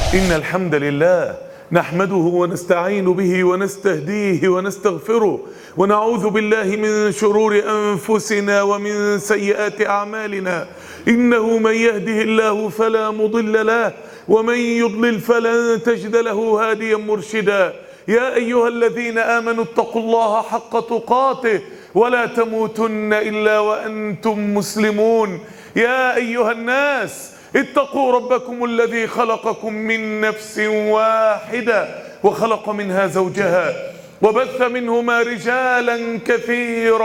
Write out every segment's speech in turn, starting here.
إن الحمد لله نحمده ونستعين به ونستهديه ونستغفره ونعوذ بالله من شرور أنفسنا ومن سيئات أعمالنا. إنه من يهده الله فلا مضل له ومن يضلل فلن تجد له هاديا مرشدا. يا أيها الذين آمنوا اتقوا الله حق تقاته ولا تموتن إلا وأنتم مسلمون. يا أيها الناس اتقوا ربكم الذي خلقكم من نفس واحدة وخلق منها زوجها وبث منهما رجالا كثيرا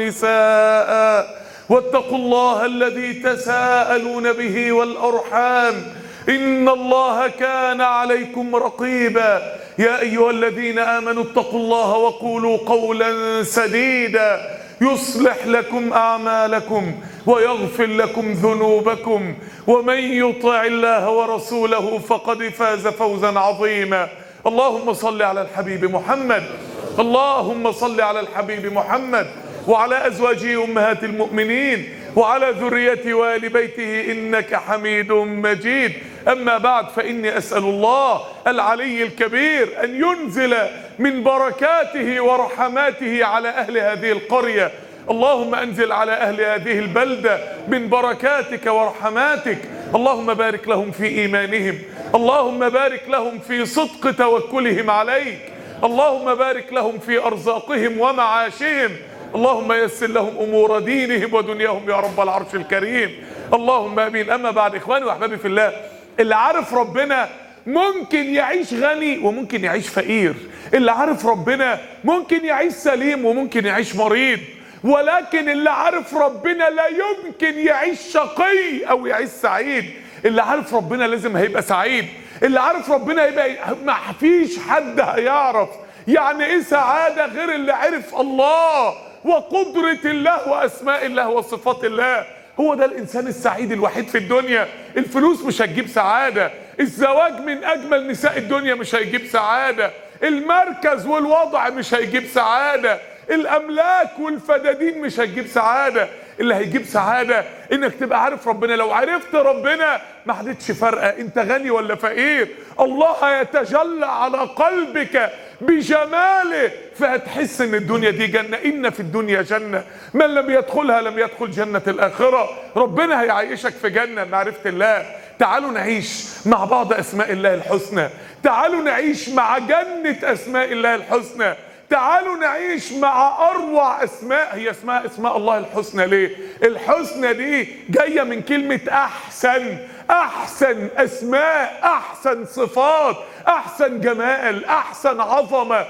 ونساء واتقوا الله الذي تساءلون به والأرحام إن الله كان عليكم رقيبا. يا أيها الذين آمنوا اتقوا الله وقولوا قولا سديدا يصلح لكم أعمالكم ويغفر لكم ذنوبكم ومن يطع الله ورسوله فقد فاز فوزا عظيما. اللهم صل على الحبيب محمد، اللهم صل على الحبيب محمد وعلى أزواجه أمهات المؤمنين وعلى ذريته وآل بيته إنك حميد مجيد. أما بعد، فإني أسأل الله العلي الكبير أن ينزل من بركاته ورحماته على أهل هذه القرية. اللهم أنزل على أهل هذه البلدة من بركاتك ورحماتك. اللهم بارك لهم في إيمانهم، اللهم بارك لهم في صدق توكلهم عليك، اللهم بارك لهم في أرزاقهم ومعاشهم، اللهم يسر لهم أمور دينهم ودنياهم يا رب العرش الكريم. اللهم آمين. أما بعد، إخواني وأحبابي في الله، اللي عارف ربنا ممكن يعيش غني وممكن يعيش فقير، اللي عارف ربنا ممكن يعيش سليم وممكن يعيش مريض، ولكن اللي عارف ربنا لا يمكن يعيش شقي أو يعيش سعيد. اللي عارف ربنا لازم هيبقى سعيد، اللي عارف ربنا ما فيش حد هيعرف يعني ايه سعادة غير اللي عرف الله وقدرة الله وأسماء الله وصفات الله. هو ده الإنسان السعيد الوحيد في الدنيا. الفلوس مش هتجيب سعادة، الزواج من أجمل نساء الدنيا مش هيجيب سعادة، المركز والوضع مش هيجيب سعادة، الأملاك والفدادين مش هتجيب سعادة. اللي هيجيب سعادة انك تبقى عارف ربنا. لو عرفت ربنا ما حدتش فارقة انت غني ولا فقير، الله يتجلى على قلبك بجماله فهتحس ان الدنيا دي جنة. ان في الدنيا جنة من لم يدخلها لم يدخل جنة الآخرة. ربنا هيعيشك في جنة معرفة الله. تعالوا نعيش مع بعض أسماء الله الحسنى، تعالوا نعيش مع جنة أسماء الله الحسنى، تعالوا نعيش مع أروع أسماء. هي اسماء الله الحسنى ليه؟ الحسنى دي جاية من كلمة أحسن. أحسن أسماء، أحسن صفات، أحسن جمال، أحسن عظمة،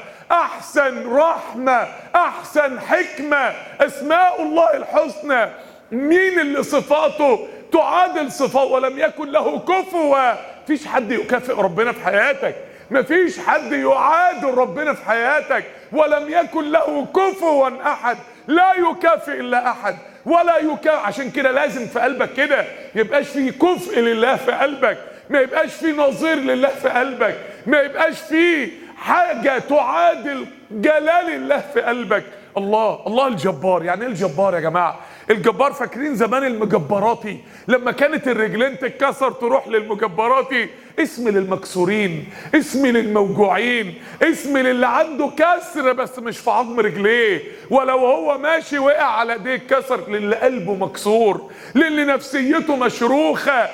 أحسن رحمة، أحسن حكمة. أسماء الله الحسنى مين اللي صفاته تعادل صفات ولم يكن له كفوا؟ مفيش حد يكافئ ربنا في حياتك، مفيش حد يعادل ربنا في حياتك، ولم يكن له كفوا أحد. لا يكافئ إلا أحد ولا يكافئ. عشان كده لازم في قلبك كده يبقاش فيه كفء لله في قلبك، ما يبقاش فيه نظير لله في قلبك، ما يبقاش فيه حاجة تعادل جلال الله في قلبك. الله الجبار. يعني ايه الجبار يا جماعة؟ الجبار، فاكرين زمان المجبراتي لما كانت الرجلين تتكسر تروح للمجبراتي؟ اسم للمكسورين، اسم للموجوعين، اسم للي عنده كسر بس مش في عظم رجليه، ولو هو ماشي وقع على ايديه اتكسر، للي قلبه مكسور، للي نفسيته مشروخة.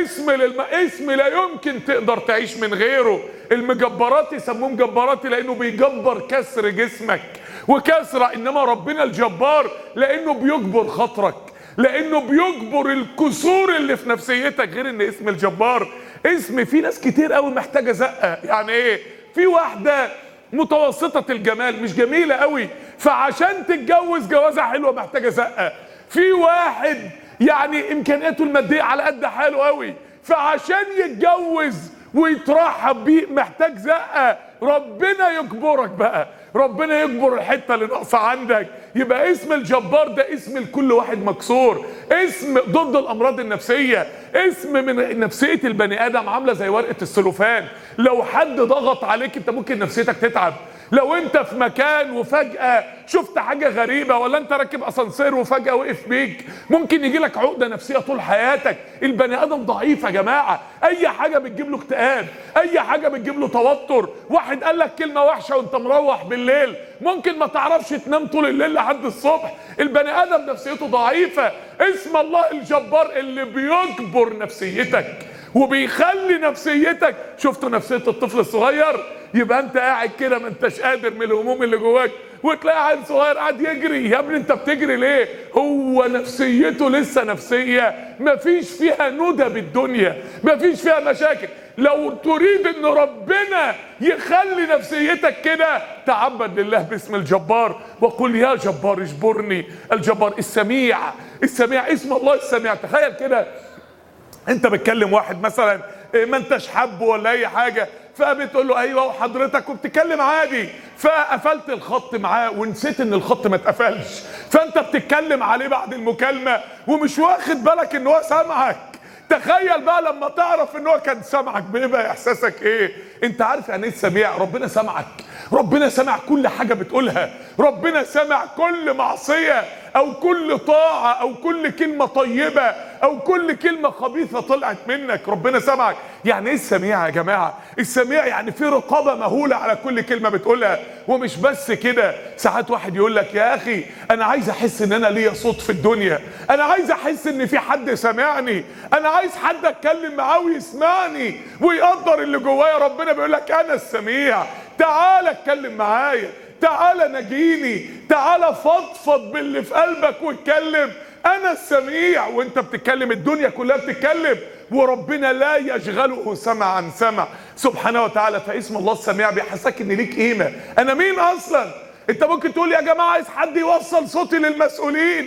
اسم لا يمكن تقدر تعيش من غيره. المجبراتي سموه مجبراتي لانه بيجبر كسر جسمك وكسرة، انما ربنا الجبار لانه بيجبر خاطرك، لانه بيجبر الكسور اللي في نفسيتك. غير ان اسم الجبار اسم في ناس كتير قوي محتاجة زقة. يعني ايه؟ في واحدة متوسطة الجمال مش جميلة قوي، فعشان تتجوز جوازة حلوة محتاجة زقة. في واحد يعني امكانياته المادية على قد حاله قوي، فعشان يتجوز ويترحب بيه محتاج زقة. ربنا يجبرك بقى، ربنا يجبر الحتة اللي ناقصة عندك. يبقى اسم الجبار ده اسم لكل واحد مكسور، اسم ضد الأمراض النفسية، اسم من نفسية البني آدم عاملة زي ورقة السلوفان. لو حد ضغط عليك انت ممكن نفسيتك تتعب، لو انت في مكان وفجأة شفت حاجة غريبة، ولا انت راكب اسانسير وفجأة وقف بيك، ممكن يجي لك عقدة نفسية طول حياتك. البني ادم ضعيف يا جماعة، اي حاجة بتجيب له اكتئاب، اي حاجة بتجيب له توتر. واحد قال لك كلمة وحشة وانت مروح بالليل ممكن ما تعرفش تنام طول الليل لحد الصبح. البني ادم نفسيته ضعيفة. اسم الله الجبار اللي بيجبر نفسيتك وبيخلي نفسيتك، شفتوا نفسية الطفل الصغير؟ يبقى انت قاعد كده ما انتش قادر من الهموم اللي جواك، وتلاقي عيل صغير قاعد يجري. يا ابني انت بتجري ليه؟ هو نفسيته لسه نفسية مفيش فيها ندى بالدنيا، مفيش فيها مشاكل. لو تريد ان ربنا يخلي نفسيتك كده، تعبد لله باسم الجبار وقل يا جبار اجبرني. الجبار السميع، السميع اسم الله السميع. تخيل كده انت بتكلم واحد مثلا ما انتش حبه ولا اي حاجه، فبتقول له ايوه وحضرتك وبتتكلم عادي، فقفلت الخط معاه ونسيت ان الخط ما اتقفلش، فانت بتتكلم عليه بعد المكالمه ومش واخد بالك ان هو سامعك. تخيل بقى لما تعرف ان هو كان سامعك، بيبقى احساسك ايه؟ انت عارف يعني ايه السميع؟ ربنا سامعك، ربنا سامع كل حاجه بتقولها، ربنا سامع كل معصيه او كل طاعه او كل كلمه طيبه او كل كلمه خبيثه طلعت منك، ربنا سامعك. يعني ايه السميع يا جماعه؟ السميع يعني في رقابه مهوله على كل كلمه بتقولها. ومش بس كده، ساعات واحد يقول لك يا اخي انا عايز احس ان انا ليا صوت في الدنيا، انا عايز احس ان في حد سامعني، انا عايز حد اتكلم معاه ويسمعني ويقدر اللي جوايا. ربنا بيقول لك انا السميع، تعال اتكلم معايا، تعال نجيني، تعال فضفض باللي في قلبك واتكلم. انا السميع. وانت بتتكلم الدنيا كلها بتتكلم، وربنا لا يشغله سمع عن سمع سبحانه وتعالى. فاسم الله السميع بيحسسك ان ليك قيمه. انا مين اصلا؟ انت ممكن تقول يا جماعه عايز حد يوصل صوتي للمسؤولين.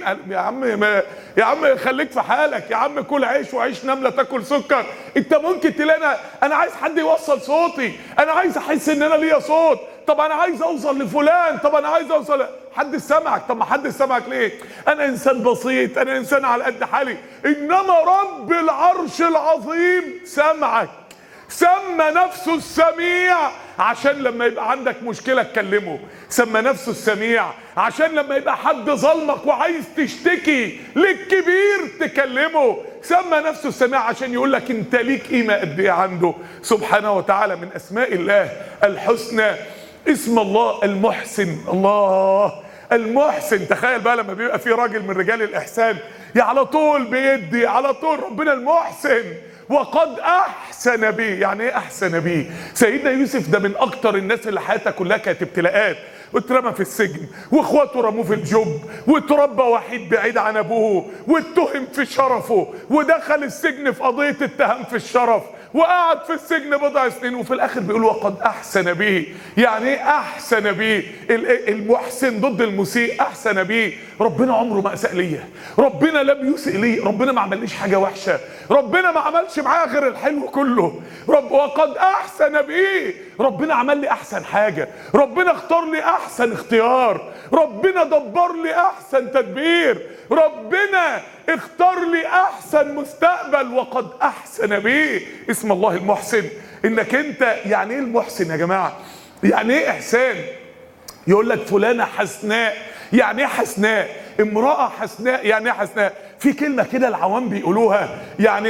يا عم خليك في حالك، يا عم كل عيش وعيش نمله تاكل سكر. انت ممكن تلاقي انا عايز حد يوصل صوتي، انا عايز احس ان انا ليا صوت، طب انا عايز اوصل لفلان، طب انا عايز اوصل حد سمعك. طب ما حد سمعك ليه؟ انا انسان بسيط، انا انسان على قد حالي، انما رب العرش العظيم سمعك، سمى نفسه السميع عشان لما يبقى عندك مشكلة تكلمه، سمى نفسه السميع عشان لما يبقى حد ظلمك وعايز تشتكي للكبير تكلمه، سمى نفسه السميع عشان يقول لك انت ليك قيمة قد ايه عنده سبحانه وتعالى. من اسماء الله الحسنى اسم الله المحسن. الله المحسن. تخيل بقى لما بيبقى في راجل من رجال الاحسان على طول بيدي على طول، ربنا المحسن. وقد احسن بيه. يعني ايه احسن بيه؟ سيدنا يوسف ده من اكتر الناس اللي حياتها كلها كانت ابتلاءات، واترمى في السجن واخواته رموه في الجب، واتربى وحيد بعيد عن ابوه، واتهم في شرفه، ودخل السجن في قضية اتهام في الشرف، وقعد في السجن بضع سنين، وفي الاخر بيقول وقد احسن بيه. يعني ايه احسن بيه؟ المحسن ضد المسيء. احسن بيه ربنا عمره ما اساء ليا، ربنا لم يسئ لي، ربنا ما عمليش حاجه وحشه، ربنا ما عملش معايا غير الحلو كله. وقد احسن بيه، ربنا عمل لي احسن حاجه، ربنا اختار لي احسن اختيار، ربنا دبر لي احسن تدبير، ربنا اختار لي احسن مستقبل. وقد احسن بيه. اسم الله المحسن. انك انت يعني ايه المحسن يا جماعه؟ يعني ايه احسان؟ يقول لك فلانه حسناء. يعني ايه حسناء؟ امراه حسناء. يعني ايه حسناء؟ في كلمه كده العوام بيقولوها، يعني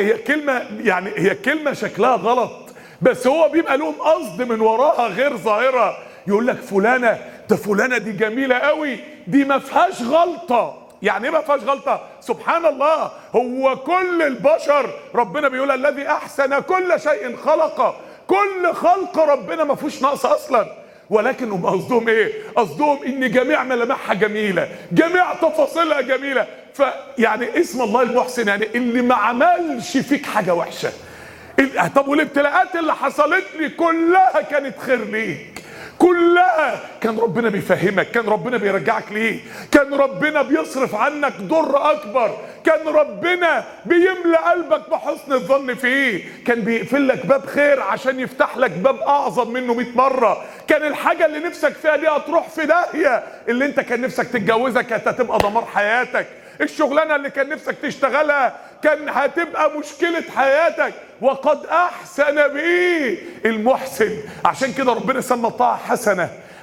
هي كلمه شكلها غلط، بس هو بيبقى لهم قصد من وراها غير ظاهره. يقول لك فلانه، ده فلانه دي جميله قوي، دي ما فيهاش غلطه. يعني ايه ما فيهاش غلطه؟ سبحان الله، هو كل البشر ربنا بيقول الذي احسن كل شيء خلقه، كل خلق ربنا ما فيهوش نقص اصلا. ولكن هم قصدهم ايه؟ قصدهم ان جميع ملامحها جميله، جميع تفاصيلها جميله. فيعني اسم الله المحسن يعني اللي ما عملش فيك حاجه وحشه. طب والابتلاءات اللي حصلت لي كلها كانت خير ليك، كلها كان ربنا بيفهمك، كان ربنا بيرجعك ليه، كان ربنا بيصرف عنك ضر اكبر، كان ربنا بيملى قلبك بحسن الظن فيه، كان بيقفل لك باب خير عشان يفتح لك باب اعظم منه 100 مره. كان الحاجه اللي نفسك فيها دي هتروح في داهيه، اللي انت كان نفسك تتجوزها كانت هتبقى دمار حياتك، الشغلانه اللي كان نفسك تشتغلها كان هتبقى مشكله حياتك. وقد احسن بيه المحسن. عشان كده ربنا سمى الطاعه حسنه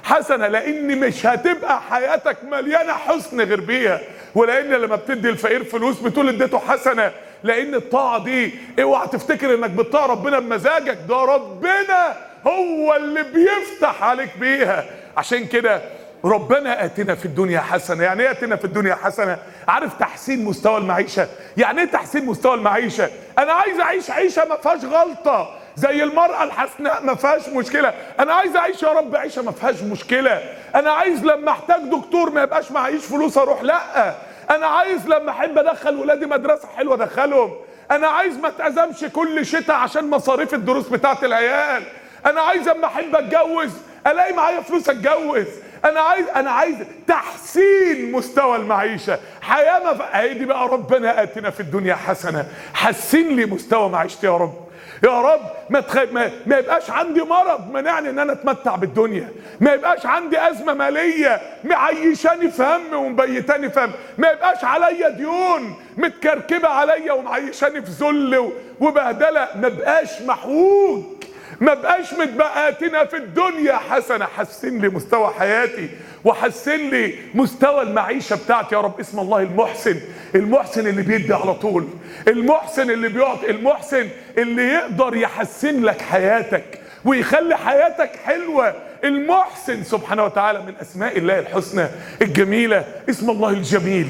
حسنة، لان مش هتبقى حياتك مليانة حسن غير بيها. ولان لما بتدي الفقير فلوس بتقول اديته حسنة، لان الطاعة دي اوعى تفتكر انك بتطاع ربنا بمزاجك، ده ربنا هو اللي بيفتح عليك بيها. عشان كده ربنا اتنا في الدنيا حسنه. يعني ايه اتنا في الدنيا حسنه؟ عارف تحسين مستوى المعيشه؟ يعني ايه تحسين مستوى المعيشه؟ انا عايز اعيش عيشه ما فيهاش غلطه زي المراه الحسناء ما فيهاش مشكله. انا عايز اعيش يا رب عيشه ما فيهاش مشكله. انا عايز لما احتاج دكتور ما يبقاش معيش فلوس اروح، لا. انا عايز لما احب ادخل ولادي مدرسه حلوه ادخلهم. انا عايز ما اتأزمش كل شتاء عشان مصاريف الدروس بتاعت العيال. انا عايز اما احب اتجوز الاقي معايا فلوس اتجوز. انا عايز تحسين مستوى المعيشه، حياه ما هي دي بقى ربنا اتنا في الدنيا حسنه. حسن لي مستوى معيشتي يا رب. يا رب ما يبقاش عندي مرض منعني ان انا اتمتع بالدنيا، ما يبقاش عندي ازمه ماليه معيشاني في هم ومبيتاني في هم، ما يبقاش عليا ديون متكركبه عليا ومعيشاني في ذل وبهدله، ما بقاش محوج، ما بقاش متبقاتنا في الدنيا حسنه. حسن لي مستوى حياتي وحسن لي مستوى المعيشه بتاعتي يا رب. اسم الله المحسن، المحسن اللي بيدي على طول، المحسن اللي بيعطي، المحسن اللي يقدر يحسن لك حياتك ويخلي حياتك حلوه. المحسن سبحانه وتعالى من اسماء الله الحسنى الجميله. اسم الله الجميل.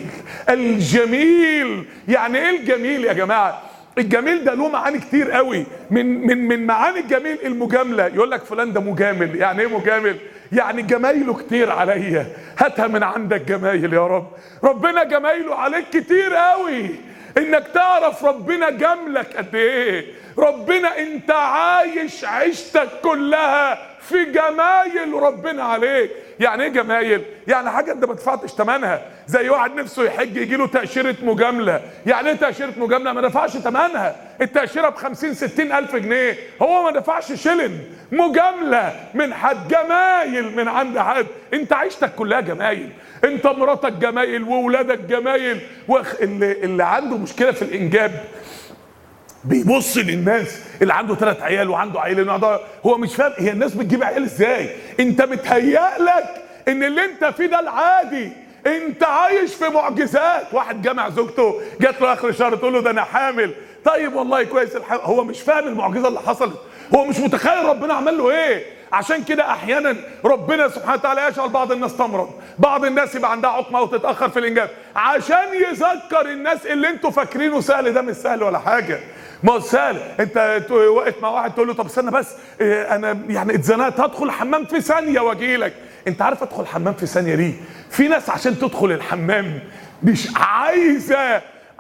الجميل يعني ايه الجميل يا جماعه؟ الجميل ده له معاني كتير قوي. من معاني الجميل المجامله. يقول لك فلان ده مجامل. يعني ايه مجامل؟ يعني جمايله كتير عليا، هاتها من عندك جمايل يا رب. ربنا جمايله عليك كتير قوي، انك تعرف ربنا جملك قد ايه. ربنا انت عايش عيشتك كلها في جمايل ربنا عليك. يعني ايه جمايل؟ يعني حاجه انت ما دفعتش ثمنها. زي واحد نفسه يحج يجي له تاشيره مجامله. يعني ايه تاشيره مجامله؟ ما دفعش ثمنها. التاشيره ب 50-60 الف جنيه، هو ما دفعش شلن. مجامله من حد، جمايل من عند حد. انت عيشتك كلها جمايل، انت مراتك جمايل واولادك جمايل. اللي عنده مشكله في الانجاب بيبص للناس اللي عنده 3 عيال وعنده عيلين، هو مش فاهم هي الناس بتجيب عيال ازاي. انت متهيأ لك ان اللي انت فيه ده العادي، انت عايش في معجزات. واحد جامع زوجته جات له اخر الشهر تقول له ده انا حامل. طيب والله كويس هو مش فاهم المعجزه اللي حصلت، هو مش متخيل ربنا عمل له ايه. عشان كده احيانا ربنا سبحانه وتعالى يجعل بعض الناس تمرض، بعض الناس يبقى عندها عقمه وتتاخر في الانجاب، عشان يذكر الناس اللي انتوا فاكرينه سهل ده مش سهل ولا حاجه. ما هو سهل. انت واقف مع واحد تقول له طب استنى بس انا يعني اتزنقت هدخل الحمام في ثانيه واجي لك. انت عارف ادخل الحمام في ثانيه دي؟ في ناس عشان تدخل الحمام مش عايزه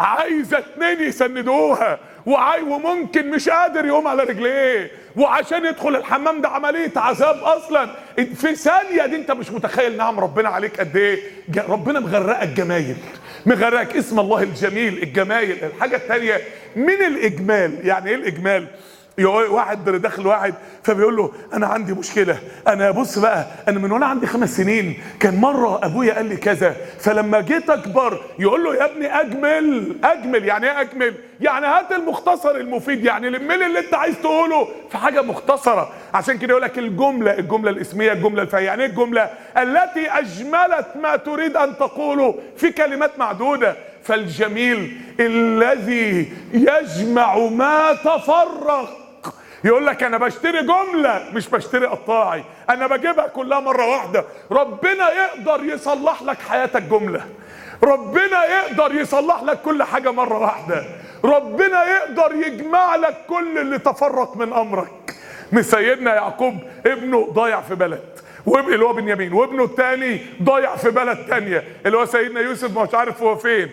2 يسندوها، وممكن مش قادر يقوم على رجليه، وعشان يدخل الحمام ده عمليه عذاب اصلا. في ثانيه دي انت مش متخيل نعم ربنا عليك قد ايه. ربنا مغرقك جمايل، مغرقك. اسم الله الجميل، الجمايل. الحاجه الثانيه من الاجمال. يعني ايه الاجمال؟ واحد داخل واحد فبيقول له انا عندي مشكله، انا بص بقى انا من وانا عندي 5 سنين كان مره ابويا قال لي كذا، فلما جيت اكبر. يقول له يا ابني اجمل. يعني ايه اجمل؟ يعني هات المختصر المفيد، يعني لملي اللي انت عايز تقوله في حاجه مختصره. عشان كده يقول لك الجمله الاسميه، الجمله الفعليه. يعني ايه الجمله؟ التي اجملت ما تريد ان تقوله في كلمات معدوده. فالجميل الذي يجمع ما تفرق. يقول لك انا بشتري جمله مش بشتري قطاعي، انا بجيبها كلها مره واحده. ربنا يقدر يصلح لك حياتك جمله، ربنا يقدر يصلح لك كل حاجه مره واحده، ربنا يقدر يجمع لك كل اللي تفرق من امرك. سيدنا يعقوب ابنه ضايع في بلد، اللي هو بنيامين، وابنه الثاني ضايع في بلد ثانيه اللي هو سيدنا يوسف مش عارف هو فين،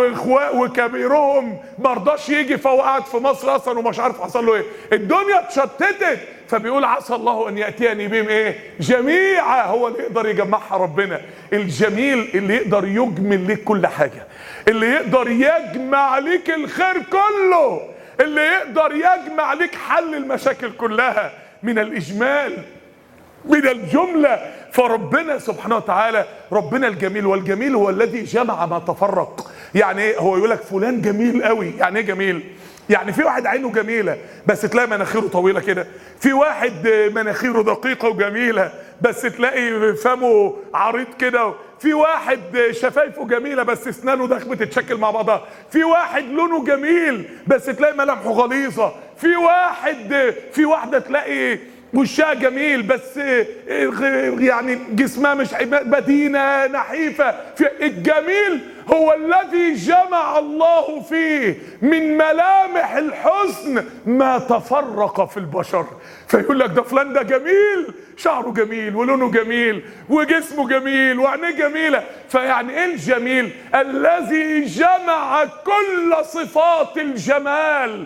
وكبيرهم ما رضاش يجي فهو قاعد في مصر اصلا ومش عارف حصل له ايه. الدنيا اتشتتت، فبيقول عسى الله ان ياتيني بهم ايه؟ جميعا. هو اللي يقدر يجمعها ربنا. الجميل اللي يقدر يجمل ليك كل حاجه، اللي يقدر يجمع ليك الخير كله، اللي يقدر يجمع ليك حل المشاكل كلها. من الاجمال، من الجملة. فربنا سبحانه وتعالى ربنا الجميل، والجميل هو الذي جمع ما تفرق. يعني ايه؟ هو يقول لك فلان جميل قوي. يعني ايه جميل؟ يعني في واحد عينه جميلة بس تلاقي مناخيره طويلة كده، في واحد مناخيره دقيقة وجميلة بس تلاقي فمه عريض كده، في واحد شفايفه جميلة بس اسنانه داخل بتتشكل مع بعضها، في واحد لونه جميل بس تلاقي ملامحه غليظة، في واحدة تلاقي وشها جميل بس يعني جسمها مش بدينة نحيفة. الجميل هو الذي جمع الله فيه من ملامح الحسن ما تفرق في البشر. فيقول لك ده فلان ده جميل، شعره جميل ولونه جميل وجسمه جميل وعينيه جميلة. فيعني ايه الجميل؟ الذي جمع كل صفات الجمال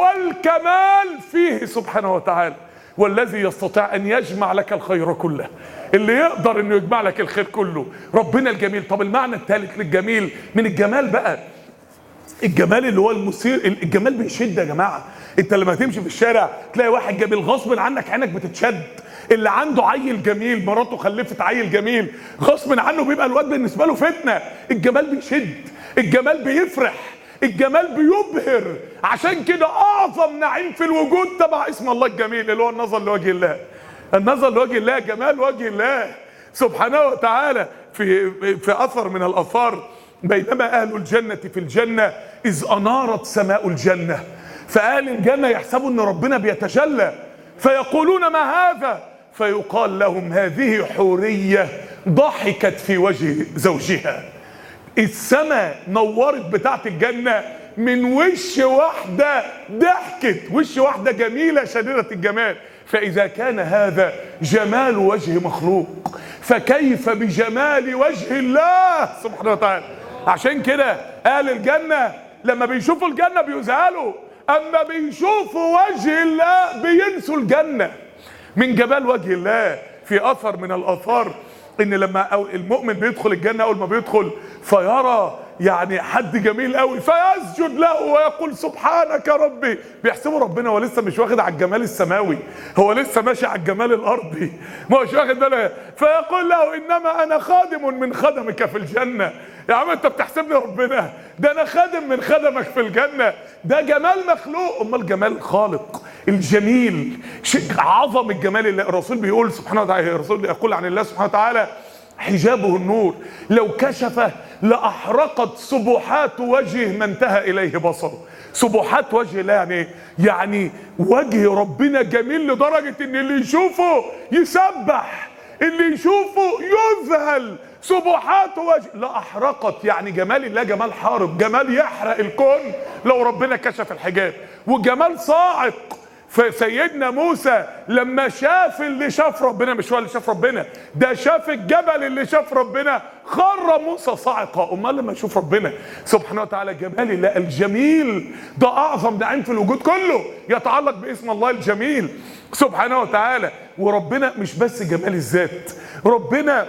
والكمال فيه سبحانه وتعالى، والذي يستطيع ان يجمع لك الخير كله، اللي يقدر انه يجمع لك الخير كله ربنا الجميل. طب المعنى الثالث للجميل من الجمال بقى، الجمال اللي هو المثير. الجمال بيشد يا جماعه. انت لما تمشي في الشارع تلاقي واحد جميل غصب عنك عينك بتتشد. اللي عنده عيل جميل، مراته خلفت عيل جميل، غصب عنه بيبقى الواد بالنسبه له فتنه. الجمال بيشد، الجمال بيفرح، الجمال بيبهر. عشان كده اعظم نعيم في الوجود تبع اسم الله الجميل اللي هو النظر لوجه الله. النظر لوجه الله، جمال وجه الله سبحانه وتعالى. في اثر من الاثار، بينما اهل الجنة في الجنة اذ انارت سماء الجنة، فاهل الجنة يحسبوا ان ربنا بيتجلى فيقولون ما هذا؟ فيقال لهم هذه حورية ضحكت في وجه زوجها. السماء نورت بتاعت الجنة من وش واحدة ضحكت، وش واحدة جميلة شديدة الجمال. فإذا كان هذا جمال وجه مخلوق فكيف بجمال وجه الله سبحانه وتعالى. عشان كده أهل الجنة لما بيشوفوا الجنة بيزعلوا، أما بيشوفوا وجه الله بينسوا الجنة من جمال وجه الله. في أثر من الآثار ان لما المؤمن بيدخل الجنة، اول ما بيدخل فيرى يعني حد جميل قوي فيسجد له ويقول سبحانك ربي. بيحسبوا ربنا هو لسه مش واخد على الجمال السماوي، هو لسه ماشي على الجمال الارضي، ما هوش واخد باله. فيقول له انما انا خادم من خدمك في الجنة. يا عم انت بتحسبني ربنا؟ ده انا خادم من خدمك في الجنة. ده جمال مخلوق، امال جمال خالق الجميل شيء عظم الجمال. اللي الرسول بيقول سبحانه وتعالى، الرسول يقول عن الله سبحانه وتعالى حجابه النور لو كشفه لاحرقت سبحات وجهه ما انتهى اليه بصره. سبحات وجه الله يعني وجه ربنا جميل لدرجة ان اللي يشوفه يسبح، اللي يشوفه يذهل. سبحات وجه لاحرقت، يعني جمال الله جمال حارق، جمال يحرق الكون لو ربنا كشف الحجاب، وجمال صاعق. فسيدنا موسى لما شاف اللي شاف ربنا، مش هو اللي شاف ربنا، ده شاف الجبل اللي شاف ربنا، خر موسى صاعقا. امال لما يشوف ربنا سبحانه وتعالى جمال الله الجميل ده اعظم نعيم في الوجود كله يتعلق باسم الله الجميل سبحانه وتعالى. وربنا مش بس جمال الذات، ربنا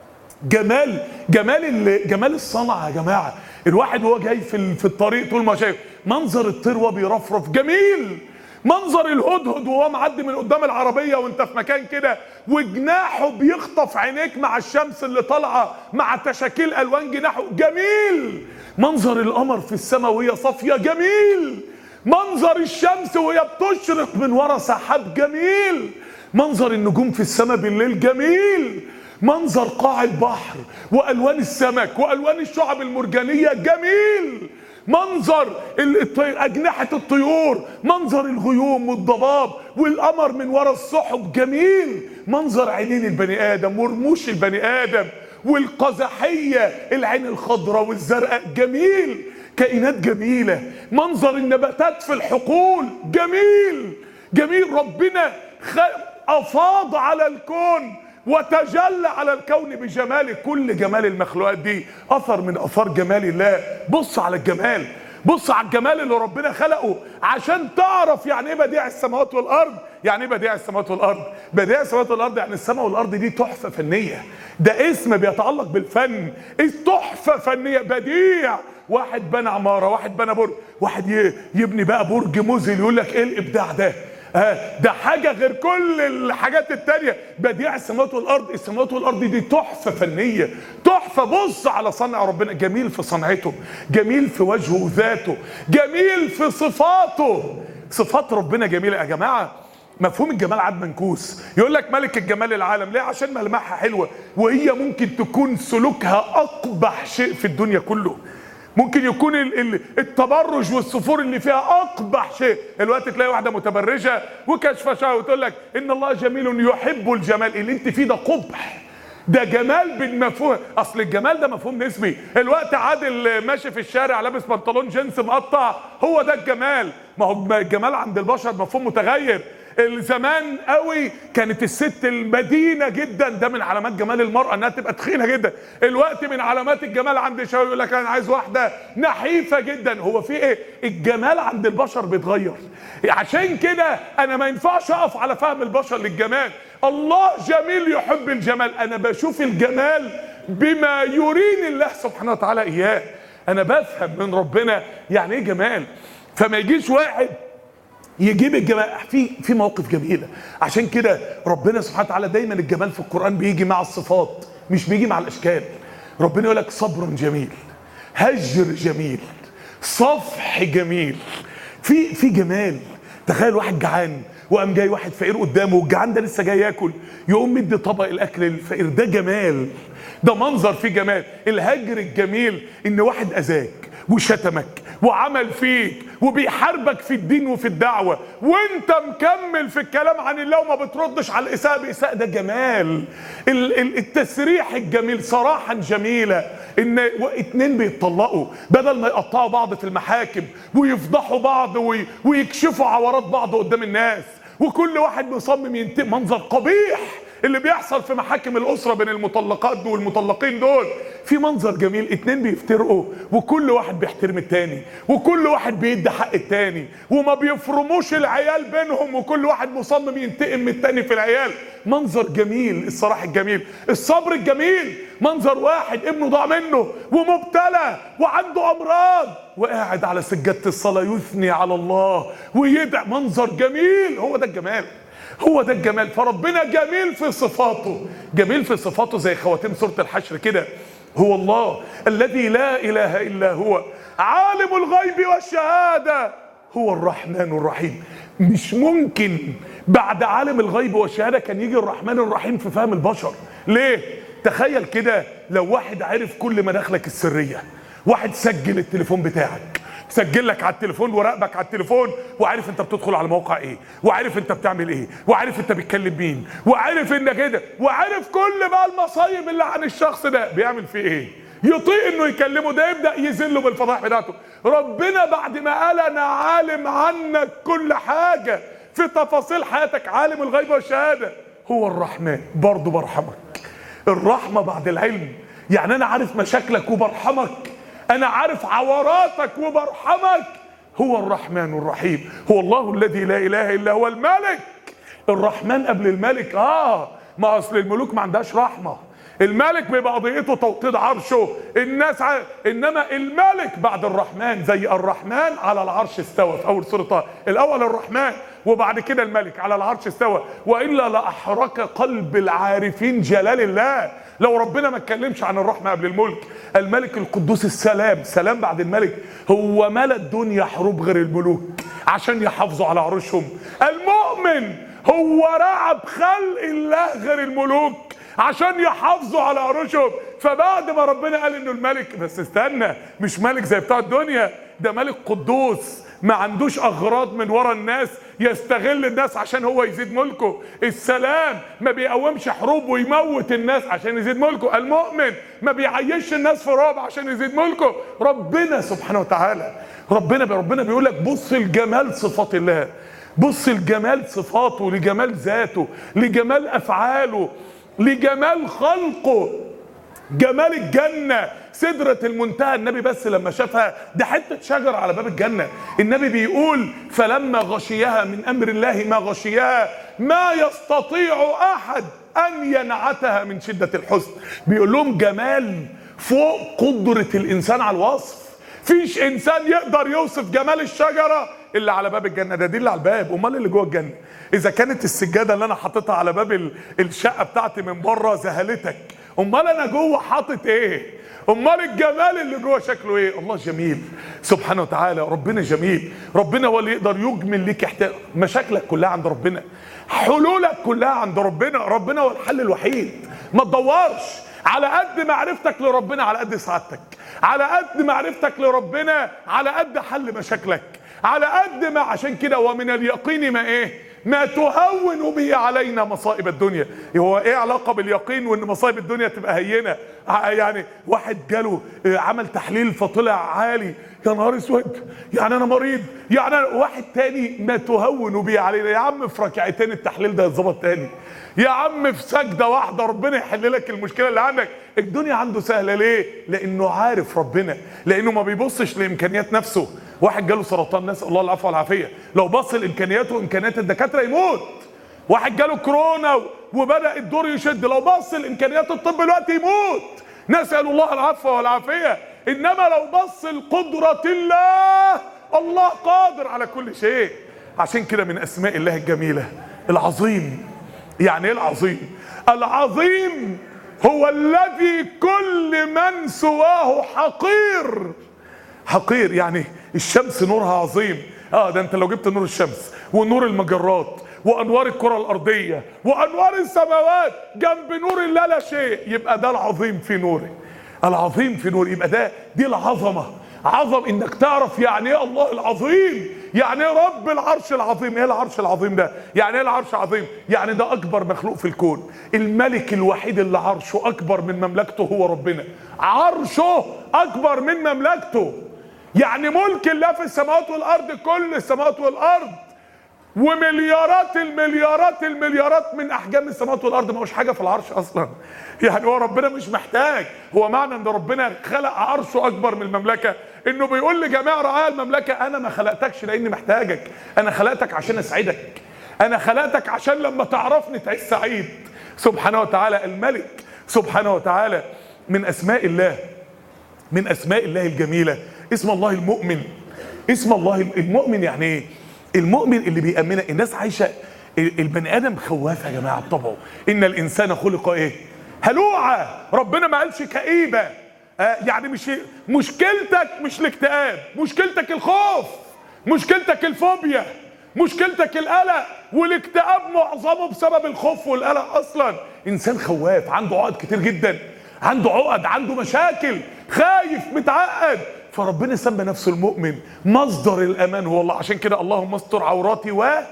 جمال الصنعة يا جماعه. الواحد وهو جاي في الطريق طول ما شايف منظر الطير وهو بيرفرف جميل، منظر الهدهد وهو معدي من قدام العربيه وانت في مكان كده وجناحه بيخطف عينيك مع الشمس اللي طالعه مع تشاكيل الوان جناحه جميل، منظر القمر في السماء وهي صافيه جميل، منظر الشمس وهي بتشرق من ورا سحاب جميل، منظر النجوم في السماء بالليل جميل، منظر قاع البحر والوان السمك والوان الشعب المرجانيه جميل، منظر أجنحة الطيور، منظر الغيوم والضباب والقمر من وراء السحب جميل، منظر عينين البني آدم ورموش البني آدم والقزحية العين الخضراء والزرقاء جميل، كائنات جميلة، منظر النباتات في الحقول جميل. ربنا أفاض على الكون وتجلى على الكون بجمال. كل جمال المخلوقات دي اثر من اثار جمال الله. بص على الجمال، بص على الجمال اللي ربنا خلقه عشان تعرف يعني ايه بديع السماوات والارض. يعني ايه بديع السماوات والارض؟ بديع السماوات والارض يعني السماء والارض دي تحفه فنيه، ده اسم بيتعلق بالفن، تحفه فنيه بديع. واحد بنى عماره، واحد بنى برج، واحد يبني بقى برج مذهل، يقول لك ايه الابداع ده؟ ده حاجة غير كل الحاجات التانية. بديع السماوات والأرض، السماوات والأرض دي تحفة فنية، تحفة. بص على صنع ربنا، جميل في صنعته، جميل في وجهه وذاته، جميل في صفاته. صفات ربنا جميلة يا جماعة. مفهوم الجمال عاد منكوس. يقول لك ملك الجمال العالم، ليه؟ عشان ملمحها حلوة، وهي ممكن تكون سلوكها أقبح شيء في الدنيا كله. ممكن يكون التبرج والسفور اللي فيها اقبح شيء. الوقت تلاقي واحده متبرجه وكشفه شعر وتقول لك ان الله جميل يحب الجمال. اللي انت فيه ده قبح، ده جمال بالمفهوم. اصل الجمال ده مفهوم نسبي. الوقت عادل ماشي في الشارع لابس بنطلون جينز مقطع، هو ده الجمال. ما هو الجمال عند البشر مفهوم متغير. زمان قوي كانت الست المدينه جدا، ده من علامات جمال المراه انها تبقى تخينه جدا. الوقت من علامات الجمال عند الشباب يقول لك انا عايز واحده نحيفه جدا. هو في ايه؟ الجمال عند البشر بيتغير. عشان كده انا ما ينفعش اقف على فهم البشر للجمال. الله جميل يحب الجمال، انا بشوف الجمال بما يريني الله سبحانه وتعالى اياه. انا بفهم من ربنا يعني ايه جمال. فما يجيش واحد يجيب الجمال في مواقف جميله. عشان كده ربنا سبحانه وتعالى دايما الجمال في القران بيجي مع الصفات، مش بيجي مع الاشكال. ربنا يقول لك صبر جميل، هجر جميل، صفح جميل. في جمال. تخيل واحد جعان وقام جاي واحد فقير قدامه، والجعان ده لسه جاي ياكل، يقوم مدي طبق الاكل للفقير. ده جمال، ده منظر فيه جمال. الهجر الجميل ان واحد اذاك وشتمك وعمل فيك وبيحاربك في الدين وفي الدعوة، وانت مكمل في الكلام عن الله وما بتردش على الإساءة بإساءة. ده جمال. التسريح الجميل، صراحة جميلة. ان اتنين بيتطلقوا بدل ما يقطعوا بعض في المحاكم ويفضحوا بعض ويكشفوا عورات بعض قدام الناس، وكل واحد مصمم ينتهي. منظر قبيح اللي بيحصل في محاكم الأسرة بين المطلقات دول والمطلقين دول. في منظر جميل، اتنين بيفترقوا وكل واحد بيحترم التاني، وكل واحد بيدي حق التاني، وما بيفرموش العيال بينهم، وكل واحد مصمم ينتقم من التاني في العيال. منظر جميل. الصراحة الجميل، الصبر الجميل. منظر واحد ابنه ضاع منه ومبتلى وعنده أمراض وقاعد على سجادة الصلاة يثني على الله ويدعي. منظر جميل. هو ده الجمال، هو ده الجمال. فربنا جميل في صفاته، جميل في صفاته زي خواتيم سورة الحشر كده. هو الله الذي لا إله إلا هو عالم الغيب والشهادة هو الرحمن الرحيم. مش ممكن بعد عالم الغيب والشهادة كان يجي الرحمن الرحيم في فهم البشر. ليه؟ تخيل كده لو واحد عرف كل مداخلك السرية، واحد سجل التليفون بتاعك، سجل لك على التليفون وراقبك على التليفون، وعارف انت بتدخل على موقع ايه، وعارف انت بتعمل ايه، وعارف انت بتكلم مين، وعارف انك كده، وعارف كل بقى المصايب اللي عن الشخص ده بيعمل فيه ايه، يطيق انه يكلمه، ده يبدا يذله بالفضائح بتاعته. ربنا بعد ما قال انا عالم عنك كل حاجه في تفاصيل حياتك، عالم الغيب والشهاده، هو الرحمن برضه برحمك. الرحمه بعد العلم، يعني انا عارف مشاكلك وبرحمك، انا عارف عوراتك وبرحمك. هو الرحمن الرحيم. هو الله الذي لا اله الا هو الملك. الرحمن قبل الملك. ما اصل الملوك ما عندهاش رحمه. الملك بيبقى قضيته توطيد عرشه الناس انما الملك بعد الرحمن، زي الرحمن على العرش استوى في اول سوره. الاول الرحمن وبعد كده الملك على العرش استوى. والا لاحرق قلب العارفين جلال الله لو ربنا ما اتكلمش عن الرحمه قبل الملك. الملك القدوس السلام، سلام بعد الملك. هو ملا الدنيا حروب غير الملوك عشان يحافظوا على عروشهم. المؤمن هو رعب خلق الله غير الملوك عشان يحافظوا على عروشهم. فبعد ما ربنا قال انه الملك، بس استنى، مش ملك زي بتاع الدنيا، ده ملك قدوس ما عندوش اغراض من ورا الناس يستغل الناس عشان هو يزيد ملكه. السلام ما بيقومش حروب ويموت الناس عشان يزيد ملكه. المؤمن ما بيعيش الناس في رعب عشان يزيد ملكه. ربنا سبحانه وتعالى، ربنا بيقول لك بص الجمال صفات الله، بص الجمال صفاته، لجمال ذاته، لجمال افعاله، لجمال خلقه، جمال الجنة سدرة المنتهى. النبي بس لما شافها، ده حتة شجرة على باب الجنة، النبي بيقول فلما غشيها من أمر الله ما غشيها ما يستطيع أحد أن ينعتها من شدة الحسن. بيقول لهم جمال فوق قدرة الإنسان على الوصف. فيش إنسان يقدر يوصف جمال الشجرة اللي على باب الجنه، ده دي اللي على الباب، امال اللي جوه الجنه؟ اذا كانت السجاده اللي انا حاططها على باب الشقه بتاعتي من بره ذهلتك، امال انا جوه حاطط ايه؟ امال الجمال اللي جوه شكله ايه؟ الله جميل سبحانه وتعالى، ربنا جميل، ربنا هو اللي يقدر يجمل ليك مشاكلك كلها عند ربنا، حلولك كلها عند ربنا، ربنا هو الحل الوحيد. ما تدورش، على قد معرفتك لربنا على قد سعادتك، على قد معرفتك لربنا على قد حل مشاكلك، على قد ما، عشان كده ومن اليقين ما ايه؟ ما تهون به علينا مصائب الدنيا. هو ايه علاقه باليقين وان مصائب الدنيا تبقى هينه؟ يعني واحد جاله عمل تحليل فطلع عالي، يا نهار اسود، يعني انا مريض، يعني واحد تاني ما تهون به علينا، يا عم في ركعتين التحليل ده يتظبط تاني، يا عم في سجده واحده ربنا يحل لك المشكله اللي عندك. الدنيا عنده سهله ليه؟ لانه عارف ربنا، لانه ما بيبصش لامكانيات نفسه. واحد جاله سرطان، نسال الله العفو والعافيه، لو بص لامكانياته وامكانيات الدكاتره يموت. واحد جاله كورونا وبدا الدور يشد، لو بص لامكانيات الطب دلوقتي يموت، نسال الله العفو والعافيه. انما لو بص لقدره الله، الله قادر على كل شيء. عشان كده من اسماء الله الجميله العظيم. يعني ايه العظيم؟ العظيم هو الذي كل من سواه حقير. حقير يعني الشمس نورها عظيم، ده انت لو جبت نور الشمس ونور المجرات وانوار الكره الارضيه وانوار السماوات جنب نور الله لا شيء، يبقى ده العظيم في نوره. العظيم في نور، يبقى دي العظمه. عظم انك تعرف يعني ايه الله العظيم، يعني ايه رب العرش العظيم. ايه العرش العظيم ده؟ يعني ايه العرش عظيم؟ يعني ده اكبر مخلوق في الكون، الملك الوحيد اللي عرشه اكبر من مملكته هو ربنا، عرشه اكبر من مملكته. يعني ملك الله في السماوات والارض، كل السماوات والارض ومليارات المليارات المليارات من احجام السماوات والارض، ما هوش حاجه في العرش اصلا. يعني هو ربنا مش محتاج، هو معنى ان ربنا خلق عرشه اكبر من المملكه انه بيقول لجميع رعايا المملكه انا ما خلقتكش لاني محتاجك، انا خلقتك عشان اسعدك، انا خلقتك عشان لما تعرفني تعيش سعيد. سبحانه وتعالى الملك سبحانه وتعالى. من اسماء الله، من اسماء الله الجميله اسم الله المؤمن. اسم الله المؤمن يعني ايه؟ المؤمن اللي بيأمنك. الناس عايشه، البني ادم خواف يا جماعه بطبعه، ان الانسان خلق ايه؟ هلوعا. ربنا ما قالش كئيبه، يعني مش مشكلتك مش الاكتئاب، مشكلتك الخوف، مشكلتك الفوبيا، مشكلتك القلق، والاكتئاب معظمه بسبب الخوف والقلق. اصلا انسان خواف، عنده عقد كتير جدا، عنده عقد، عنده مشاكل، خايف، متعقد. فربنا سمى نفسه المؤمن، مصدر الامان هو الله. عشان كده اللهم استر عوراتي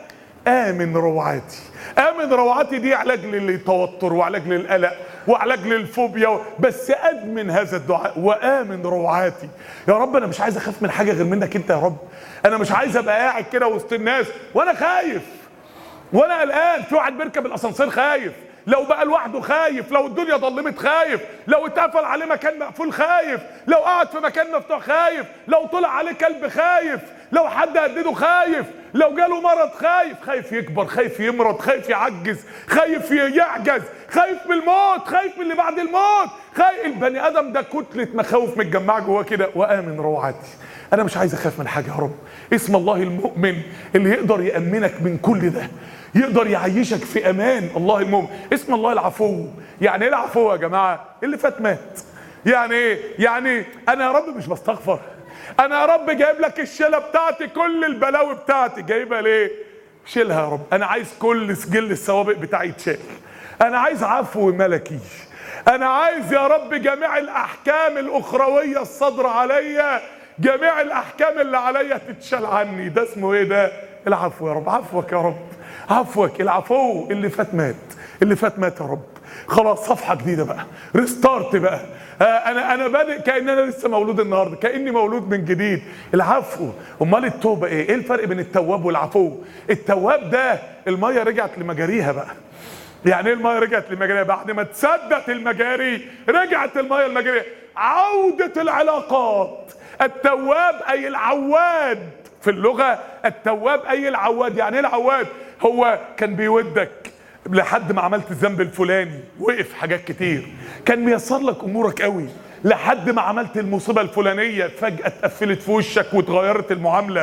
وآمن روعاتي. آمن روعاتي دي علاج للتوتر وعلاج للقلق وعلاج للفوبيا، بس أدمن هذا الدعاء وآمن روعاتي. يا رب أنا مش عايز أخاف من حاجة غير منك أنت يا رب. أنا مش عايز أبقى قاعد كده وسط الناس وأنا خايف وأنا قلقان. في واحد بيركب الأسانسير خايف، لو بقى لوحده خايف، لو الدنيا ضلمت خايف، لو اتقفل عليه مكان مقفول خايف، لو قعد في مكان مفتوح خايف، لو طلع عليه كلب خايف، لو حد هدده خايف، لو جاله مرض خايف، خايف يكبر، خايف يمرض، خايف يعجز، خايف يعجز، خايف من الموت، خايف من اللي بعد الموت، خايف. البني ادم ده كتلة مخاوف متجمعة جواه كده. وآمن روعاتي، انا مش عايز اخاف من حاجة يا رب. اسم الله المؤمن اللي يقدر يأمنك من كل ده، يقدر يعيشك في امان. الله المؤمن. اسم الله العفو. يعني ايه العفو يا جماعه؟ اللي فات مات. يعني ايه؟ يعني انا يا رب مش بستغفر، انا يا رب جايب لك الشيله بتاعتي، كل البلاوي بتاعتي جايبها ليه؟ شيلها يا رب. انا عايز كل سجل السوابق بتاعي يتشال، انا عايز عفو ملكي، انا عايز يا رب جميع الاحكام الاخرويه الصادره عليا، جميع الاحكام اللي عليا تتشال عني. ده اسمه ايه ده؟ العفو يا رب. عفوك يا رب، عفوك. العفو اللي فات مات، اللي فات مات يا رب. خلاص صفحه جديده بقى، ريستارت بقى. انا بادئ كأن انا لسه مولود النهارده، كأني مولود من جديد. العفو. امال التوبه ايه؟ ايه الفرق بين التواب والعفو؟ التواب ده الميه رجعت لمجاريها بقى. يعني ايه الميه رجعت لمجاريها؟ بعد ما تسدت المجاري رجعت الميه لمجاريها. عوده العلاقات. التواب اي العواد في اللغه، التواب اي العواد. يعني ايه العواد؟ هو كان بيودك لحد ما عملت الذنب الفلاني، وقف حاجات كتير، كان ميسر لك امورك قوي لحد ما عملت المصيبه الفلانيه، فجاه اتقفلت في وشك واتغيرت المعامله.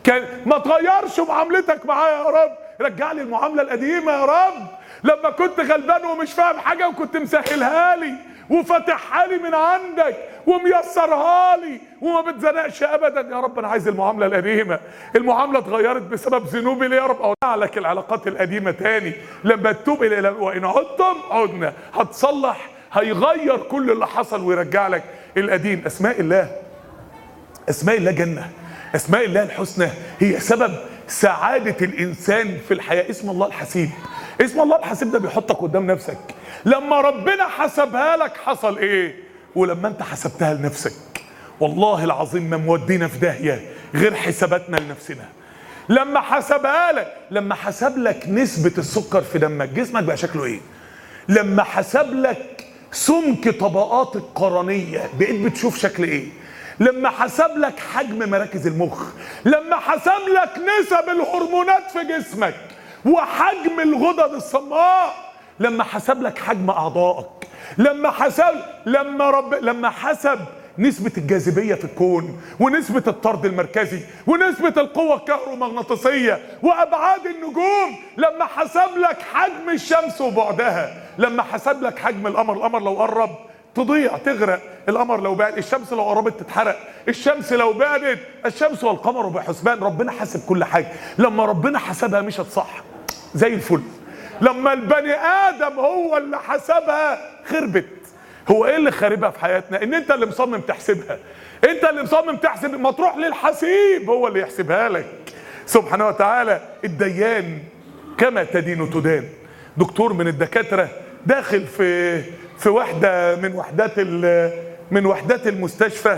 كان ما تغيرش معاملتك معايا يا رب، رجع لي المعامله القديمه يا رب، لما كنت غلبان ومش فاهم حاجه وكنت مسهلها لي وفاتحها لي من عندك وميسرها لي وما بتزنقش ابدا. يا رب انا عايز المعامله القديمه. المعامله اتغيرت بسبب ذنوبي ليه يا رب؟ اودع لك العلاقات القديمه تاني. لما تتوب الى وان عدتم عدنا، هتصلح، هيغير كل اللي حصل ويرجع لك القديم. اسماء الله، اسماء الله جنه، اسماء الله الحسنى هي سبب سعاده الانسان في الحياه. اسم الله الحسيب، اسم الله الحسيب ده بيحطك قدام نفسك. لما ربنا حسبها لك حصل ايه؟ ولما انت حسبتها لنفسك والله العظيم ما مودينا في داهيه غير حساباتنا لنفسنا. لما حسبها لك، لما حسب لك نسبه السكر في دمك جسمك بقى شكله ايه؟ لما حسب لك سمك طبقات القرنيه بقيت بتشوف شكل ايه؟ لما حسب لك حجم مراكز المخ، لما حسب لك نسب الهرمونات في جسمك وحجم الغدد الصماء، لما حسب لك حجم اعضائك، لما حسب نسبة الجاذبية في الكون ونسبة الطرد المركزي ونسبة القوة الكهرومغناطيسية وابعاد النجوم، لما حسب لك حجم الشمس وبعدها، لما حسب لك حجم القمر. القمر لو قرب تضيع تغرق، القمر لو بعد، الشمس لو قربت تتحرق، الشمس لو بعدت، الشمس والقمر بحسبان. ربنا حسب كل حاجة. لما ربنا حسبها مشت صح زي الفل. لما البني ادم هو اللي حسبها خربت. هو ايه اللي خاربها في حياتنا؟ ان انت اللي مصمم تحسبها، انت اللي مصمم تحسب، ما تروح للحسيب هو اللي يحسبها لك سبحانه وتعالى. الديان كما تدين تدان. دكتور من الدكاتره داخل في واحده من وحدات المستشفى،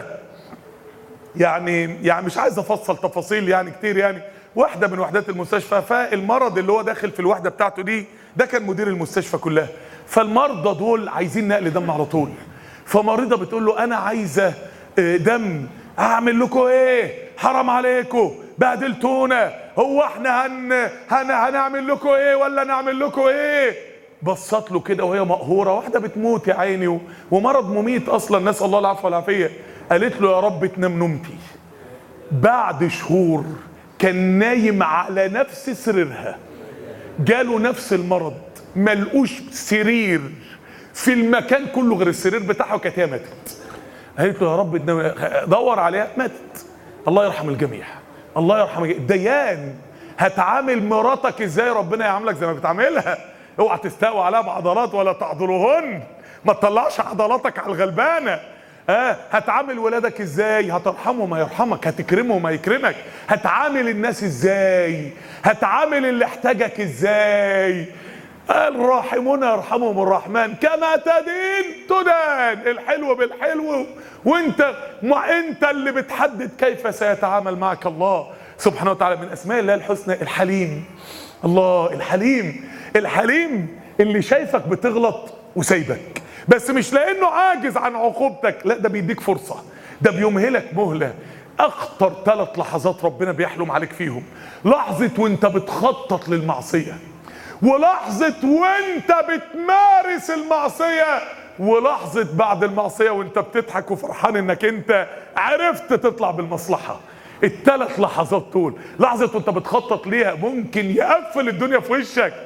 يعني مش عايز افصل تفاصيل يعني كتير، يعني واحده من وحدات المستشفى. فالمرض اللي هو داخل في الوحده بتاعته دي ده كان مدير المستشفى كلها. فالمرضى دول عايزين نقل دم على طول. فمريضه بتقول له انا عايزه دم، اعمل لكم ايه؟ حرام عليكم بهدلتونا، هو احنا هنعمل لكم ايه ولا نعمل لكم ايه؟ بصت له كده وهي مقهوره، واحده بتموت يا عيني ومرض مميت اصلا، نسال الله العفو والعافيه. قالت له يا رب تنام نومتي. بعد شهور كان نايم على نفس سريرها، جاله نفس المرض، ملقوش سرير في المكان كله غير السرير بتاعها، وكانت هي ماتت. قالت له يا رب دور عليها، ماتت. الله يرحم الجميع، الله يرحم الجميع. الديان هتعامل مراتك ازاي ربنا يعاملك زي ما بتعاملها. اوعى تستقوى عليها بعضلات ولا تعضلوهن، ما تطلعش عضلاتك على الغلبانه. هتعامل ولادك ازاي؟ هترحمه ما يرحمك، هتكرمه ما يكرمك. هتعامل الناس ازاي؟ هتعامل اللي احتاجك ازاي؟ الراحمون يرحمهم الرحمن كما تدين تدان. الحلو بالحلو، وانت اللي بتحدد كيف سيتعامل معك الله سبحانه وتعالى. من اسماء الله الحسنى الحليم. الله الحليم، الحليم اللي شايفك بتغلط وسايبك، بس مش لانه عاجز عن عقوبتك، لا ده بيديك فرصة، ده بيمهلك مهلة. اخطر 3 لحظات ربنا بيحلم عليك فيهم: لحظة وانت بتخطط للمعصية، ولحظة وانت بتمارس المعصية، ولحظة بعد المعصية وانت بتضحك وفرحان انك انت عرفت تطلع بالمصلحة. ال3 لحظات دول، لحظة وانت بتخطط ليها ممكن يقفل الدنيا في وشك.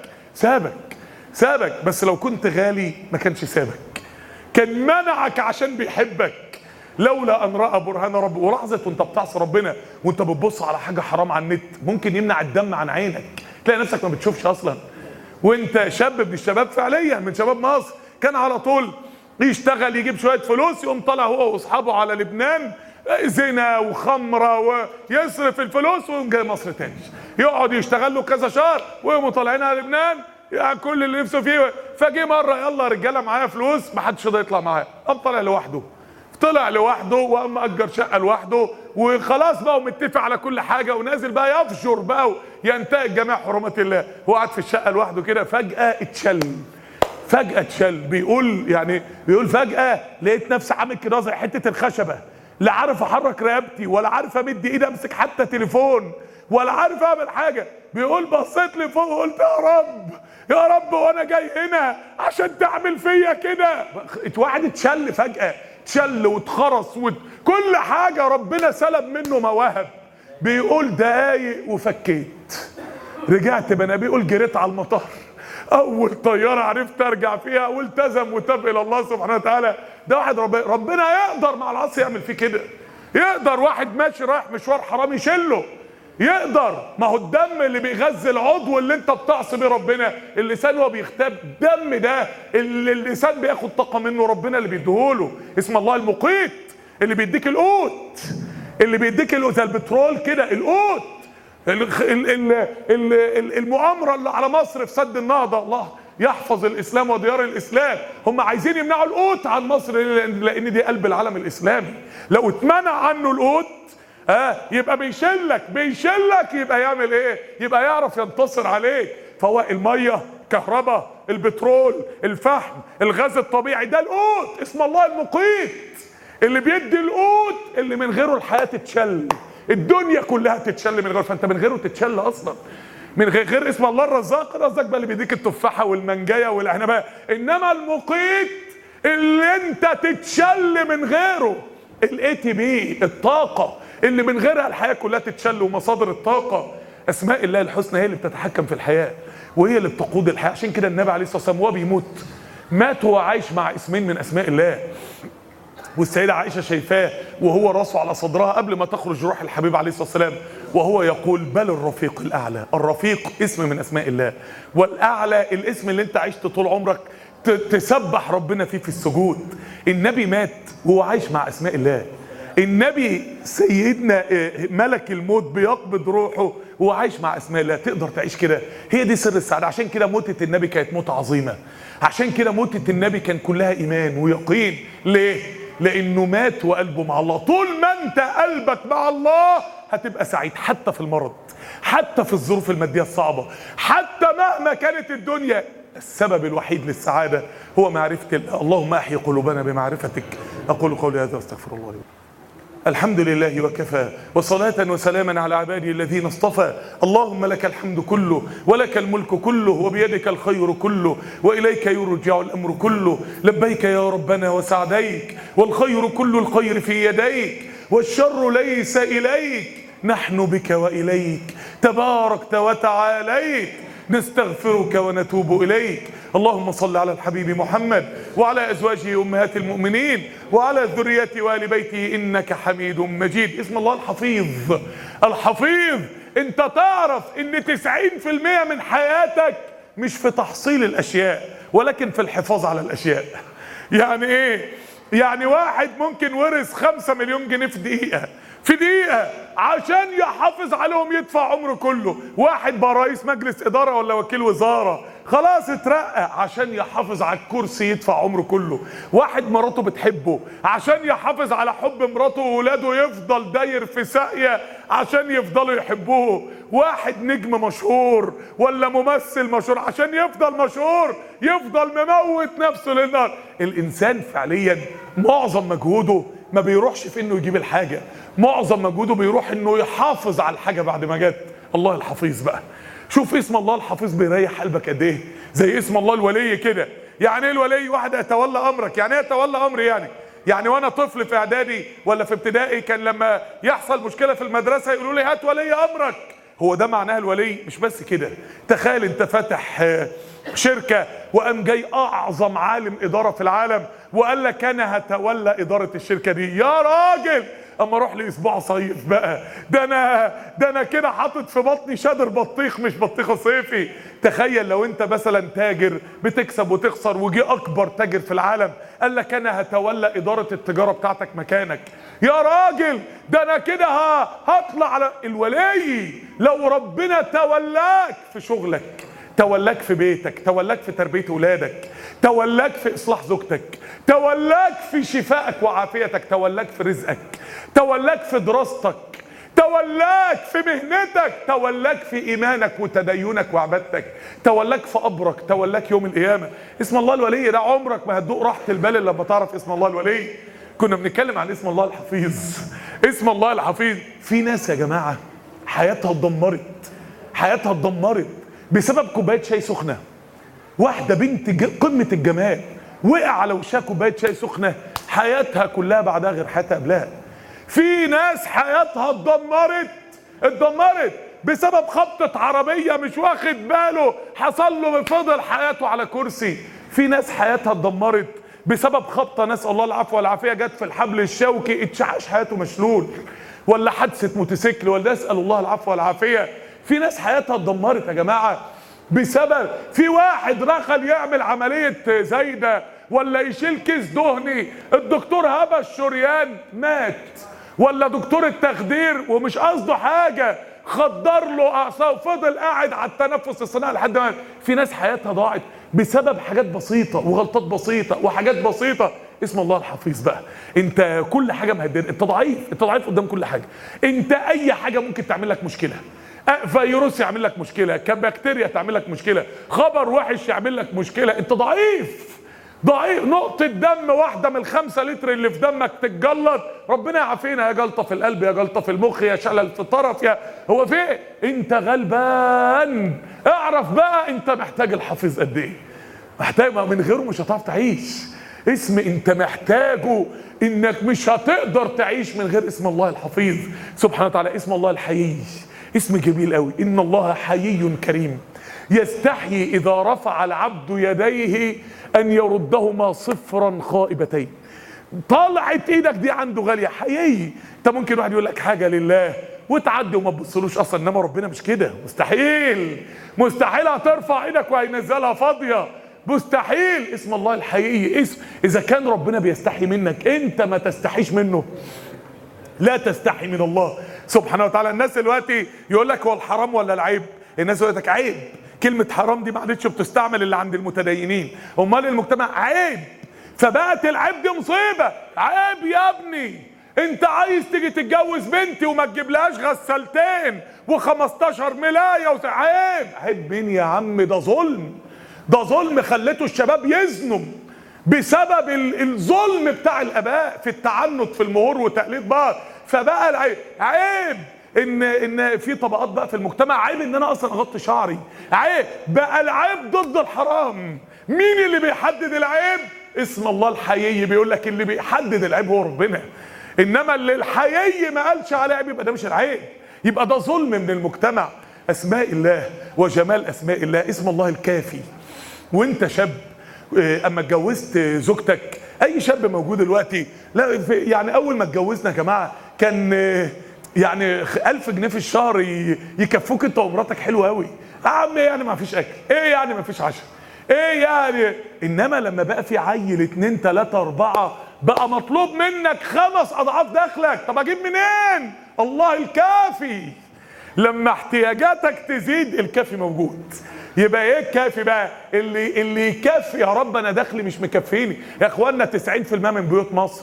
سابك بس لو كنت غالي ما كانش سابك، كان منعك عشان بيحبك، لولا ان راى برهان رب. ولحظه وانت بتعصي ربنا وانت بتبص على حاجه حرام على النت ممكن يمنع الدم عن عينك، تلاقي نفسك ما بتشوفش اصلا. وانت شاب من الشباب فعليا من شباب مصر كان على طول يشتغل يجيب شويه فلوس، يقوم طالع هو واصحابه على لبنان زنا وخمره ويصرف الفلوس ويقوم جاي مصر تاني، يقعد يشتغل له كذا شهر ويقوموا طالعين على لبنان يعني كل اللي نفسه فيه. فجي مره يلا رجاله معايا فلوس، ما حدش يقدر يطلع معاه، قام طلع لوحده وقام مأجر شقه لوحده وخلاص بقى، ومتفق على كل حاجه ونازل بقى يفجر بقى ينتهك جميع حرمات الله. هو قاعد في الشقه لوحده كده، فجاه اتشل. بيقول فجاه لقيت نفسي عامل كده زي حته الخشبه، لا عارف احرك رقبتي ولا عارف امد ايدي امسك حتى تليفون ولا عارف اعمل حاجه. بيقول بصيت لفوق وقلت يا رب وانا جاي هنا عشان تعمل فيا كده. واحد اتشل فجاه، اتشل واتخرس وكل حاجه، ربنا سلب منه مواهب. بيقول دقايق وفكيت، رجعت بنا، بيقول جريت على المطار، اول طياره عرفت ارجع فيها والتزم وتاب الى الله سبحانه وتعالى. ده واحد ربنا يقدر مع العصر يعمل فيه كده، يقدر واحد ماشي رايح مشوار حرام يشله، يقدر. ما هو الدم اللي بيغذي العضو اللي انت بتعصي بيه ربنا، اللسان هو بيختاب، الدم ده اللي اللسان بياخد طاقه منه ربنا اللي بيديهوله. اسم الله المقيت، اللي بيديك القوت، اللي بيديك القوت زي البترول كده، القوت. المؤامره اللي على مصر في سد النهضه، الله يحفظ الاسلام وديار الاسلام، هم عايزين يمنعوا القوت عن مصر لان دي قلب العالم الاسلامي. لو اتمنع عنه القوت يبقى بيشلك يبقى يعمل ايه؟ يبقى يعرف ينتصر عليك. فهو الميه، كهرباء، البترول، الفحم، الغاز الطبيعي، ده القوت. اسم الله المقيت اللي بيدي القوت اللي من غيره الحياه تتشل، الدنيا كلها تتشل من غيره، فانت من غيره تتشل اصلا. من غير اسم الله الرزاق، الرزاق بقى اللي بيديك التفاحه والمانجايه والعنبه، انما المقيت اللي انت تتشل من غيره، الاي تي بي، الطاقه اللي من غيرها الحياه كلها تتشل. ومصادر الطاقه اسماء الله الحسنى هي اللي بتتحكم في الحياه وهي اللي بتقود الحياه. عشان كده النبي عليه الصلاه والسلام وهو بيموت مات وهو عايش مع اسمين من اسماء الله، والسيدة عائشة شايفاه وهو راسه على صدرها قبل ما تخرج روح الحبيب عليه الصلاة والسلام، وهو يقول بل الرفيق الأعلى. الرفيق اسم من أسماء الله، والأعلى الاسم اللي انت عشت طول عمرك تسبح ربنا فيه في السجود. النبي مات وهو عايش مع أسماء الله. النبي سيدنا ملك الموت بيقبض روحه وهو عايش مع أسماء الله. تقدر تعيش كده؟ هي دي سر السعادة. عشان كده موتة النبي كانت موتة عظيمة، عشان كده موتة النبي كان كلها إيمان ويقين. ليه؟ لانه مات وقلبه مع الله. طول ما انت قلبك مع الله هتبقى سعيد، حتى في المرض، حتى في الظروف الماديه الصعبه، حتى مهما كانت الدنيا. السبب الوحيد للسعاده هو معرفه الله. اللهم احي قلوبنا بمعرفتك. اقول قولي هذا واستغفر الله لي. الحمد لله وكفى، وصلاة وسلاما على عباده الذين اصطفى. اللهم لك الحمد كله، ولك الملك كله، وبيدك الخير كله، وإليك يرجع الأمر كله. لبيك يا ربنا وسعديك، والخير كل الخير في يديك، والشر ليس إليك، نحن بك وإليك تباركت وتعاليت، نستغفرك ونتوب إليك. اللهم صل على الحبيب محمد وعلى أزواجه أمهات المؤمنين وعلى ذريته وآل بيته إنك حميد مجيد. اسم الله الحفيظ. الحفيظ، انت تعرف ان 90% من حياتك مش في تحصيل الأشياء ولكن في الحفاظ على الأشياء. يعني ايه؟ يعني واحد ممكن ورث 5 مليون جنيه في دقيقة عشان يحافظ عليهم يدفع عمره كله. واحد بقى رئيس مجلس إدارة ولا وكيل وزارة، خلاص اترقى، عشان يحافظ على الكرسي يدفع عمره كله. واحد مراته بتحبه، عشان يحافظ على حب مراته وولاده يفضل داير في ساقية عشان يفضلوا يحبوه. واحد نجم مشهور ولا ممثل مشهور، عشان يفضل مشهور يفضل مموت نفسه للنار. الإنسان فعليا معظم مجهوده ما بيروحش في انه يجيب الحاجة، معظم مجهوده بيروح انه يحافظ على الحاجة بعد ما جت. الله الحفيظ بقى، شوف اسم الله الحفيظ بيريح قلبك قد ايه. زي اسم الله الولي كده. يعني ايه الولي؟ واحد يتولى امرك. يعني ايه يتولى امري؟ يعني وانا طفل في اعدادي ولا في ابتدائي كان لما يحصل مشكلة في المدرسة يقولوا لي هات ولي امرك. هو ده معناها الولي. مش بس كده، تخيل انت فاتح شركة وقام جاي اعظم عالم ادارة في العالم وقال لك انا هتولى ادارة الشركة دي. يا راجل، اما اروح لي اسبوع صيف بقى، ده انا كده حاطط في بطني شادر بطيخ مش بطيخ صيفي. تخيل لو انت مثلا تاجر بتكسب وتخسر وجي اكبر تاجر في العالم قال لك انا هتولى ادارة التجارة بتاعتك مكانك. يا راجل، ده انا كده هطلع على الولي. لو ربنا تولاك في شغلك، تولاك في بيتك، تولاك في تربية ولادك، تولاك في إصلاح زوجتك، تولاك في شفائك وعافيتك، تولاك في رزقك، تولاك في دراستك، تولاك في مهنتك، تولاك في إيمانك وتدينك وعبادتك، تولاك في قبرك، تولاك يوم القيامة. اسم الله الولي ده عمرك ما هتدوق راحة البال إلا لما تعرف اسم الله الولي. كنا بنتكلم عن اسم الله الحفيظ. اسم الله الحفيظ. في ناس يا جماعة حياتها اتدمرت بسبب كوبايه شاي سخنه. واحده بنت قمه الجمال وقع على وشها كوبايه شاي سخنه، حياتها كلها بعدها غير حياتها قبلها. في ناس حياتها اتدمرت اتدمرت بسبب خبطة عربية مش واخد باله حصل له، فضل حياته على كرسي. في ناس حياتها اتدمرت بسبب خبطة، نسأل الله العفو والعافية، جت في الحبل الشوكي اتشعش حياته مشلول، ولا حادثة موتوسيكل، ولا نسأل الله العفو والعافية. في ناس حياتها اتدمرت يا جماعة بسبب في واحد دخل يعمل عملية زايدة ولا يشيل كيس دهني، الدكتور هبة الشريان مات، ولا دكتور التخدير ومش قصده حاجة خدر له اعصاب، فضل قاعد على التنفس الصناعي لحد ما. في ناس حياتها ضاعت بسبب حاجات بسيطة وغلطات بسيطة وحاجات بسيطة. اسم الله الحفيظ بقى. انت كل حاجة مهددة، انت ضعيف، انت ضعيف قدام كل حاجة. انت اي حاجة ممكن تعمل لك مشكلة، فيروس يعمل لك مشكلة، كبكتيريا تعمل لك مشكلة، خبر وحش يعمل لك مشكلة. انت ضعيف ضعيف، نقطة دم واحدة من 5 لتر اللي في دمك تتجلط، ربنا يعافينا، يا جلطة في القلب، يا جلطة في المخ، يا شلل في الطرف، يا هو في ايه؟ انت غلبان. اعرف بقى انت محتاج الحفيظ قد ايه، محتاج، من غيره مش هتعرف تعيش. اسم انت محتاجه، انك مش هتقدر تعيش من غير اسم الله الحفيظ سبحانه وتعالى. اسم الله الحيي اسم جميل قوي، ان الله حيي كريم يستحيي اذا رفع العبد يديه ان يردهما صفرا خائبتين. طلعت ايدك دي عنده غاليه، حيي. انت ممكن واحد يقول لك حاجه لله وتعدي وما تبصلوش اصلا، انما ربنا مش كده، مستحيل مستحيل هترفع ايدك وهينزلها فاضيه، مستحيل. اسم الله الحيي اسم، اذا كان ربنا بيستحي منك انت ما تستحيش منه، لا تستحي من الله سبحانه وتعالى. الناس دلوقتي يقول لك هو الحرام ولا العيب؟ الناس يقول لك عيب، كلمة حرام دي ما عادتش بتستعمل الا عند المتدينين، امال المجتمع عيب، فبقت العيب دي مصيبة. عيب يا ابني، انت عايز تيجي تتجوز بنتي وما تجيبلهاش غسالتين و15 ملاية عيب. عيب مين يا عم؟ ده ظلم، ده ظلم خلته الشباب يزنوا بسبب الظلم بتاع الاباء في التعنت في المهور وتقليد بعض. فبقى العيب عيب ان في طبقات بقى في المجتمع، عيب ان انا اصلا اغطي شعري، عيب بقى العيب ضد الحرام. مين اللي بيحدد العيب؟ اسم الله الحيي بيقول لك اللي بيحدد العيب هو ربنا، انما اللي الحيي ما قالش عليه عيب يبقى ده مش العيب، يبقى ده ظلم من المجتمع. اسماء الله وجمال اسماء الله، اسم الله الكافي. وانت شاب اما اتجوزت زوجتك، اي شاب موجود دلوقتي، لا يعني اول ما اتجوزنا يا جماعه كان يعني 1000 جنيه في الشهر يكفوك انت ومراتك، حلو قوي يا عم، يعني ما فيش اكل، ايه يعني ما فيش عشاء، ايه يعني. انما لما بقى في عيل 2 3 4 بقى مطلوب منك 5 اضعاف دخلك. طب اجيب منين؟ الله الكافي. لما احتياجاتك تزيد الكافي موجود. يبقى ايه الكافي بقى؟ اللي يكفي. يا رب انا دخلي مش مكفيني يا اخوانا، 90% من بيوت مصر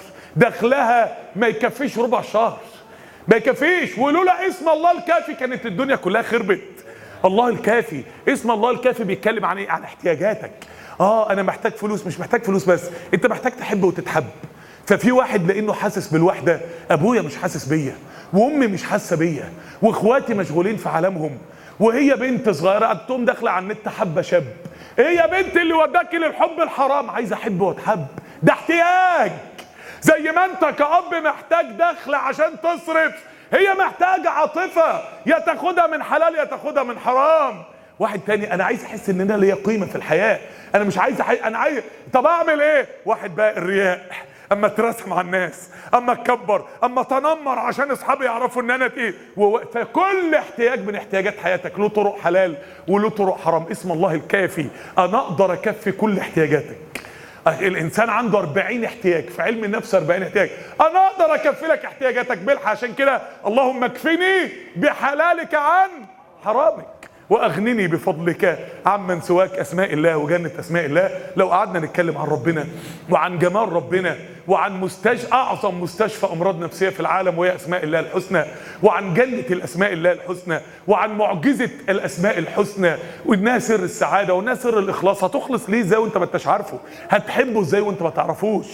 دخلها ما يكفيش ربع شهر، ما يكفيش. ولولا اسم الله الكافي كانت الدنيا كلها خربت. الله الكافي، اسم الله الكافي بيتكلم عن ايه؟ عن احتياجاتك. انا محتاج فلوس، مش محتاج فلوس بس، انت محتاج تحب وتتحب. ففي واحد لانه حاسس بالوحده، ابويا مش حاسس بيا، وامي مش حاسه بيا، واخواتي مشغولين في عالمهم، وهي بنت صغيره تقوم داخله على النت حبه شاب. ايه يا بنت اللي وداكي للحب الحرام؟ عايزه احب واتحب، ده احتياج. زي ما انت كأب محتاج دخل عشان تصرف، هي محتاجه عاطفه، يا تاخدها من حلال يا تاخدها من حرام. واحد تاني انا عايز احس ان انا ليا قيمه في الحياه، انا مش عايز انا عايز، طب اعمل ايه؟ واحد بقى الرياء، اما اترسم على الناس، اما اتكبر، اما تنمر عشان اصحابي يعرفوا ان انا تقيل. فكل احتياج من احتياجات حياتك له طرق حلال وله طرق حرام. اسم الله الكافي، انا اقدر اكفي كل احتياجاتك. الانسان عنده 40 احتياج، في علم النفس 40 احتياج، انا اقدر اكفي لك احتياجاتك بالحق. عشان كده اللهم اكفني بحلالك عن حرامك واغنني بفضلك عمن سواك. اسماء الله وجنة اسماء الله. لو قعدنا نتكلم عن ربنا وعن جمال ربنا وعن اعظم مستشفى امراض نفسيه في العالم وهي اسماء الله الحسنى، وعن جنة الاسماء الله الحسنى، وعن معجزه الاسماء الحسنى، وانها سر السعاده وانها سر الاخلاص. هتخلص ليه ازاي وانت ما انتش عارفه؟ هتحبه ازاي وانت ما تعرفوش؟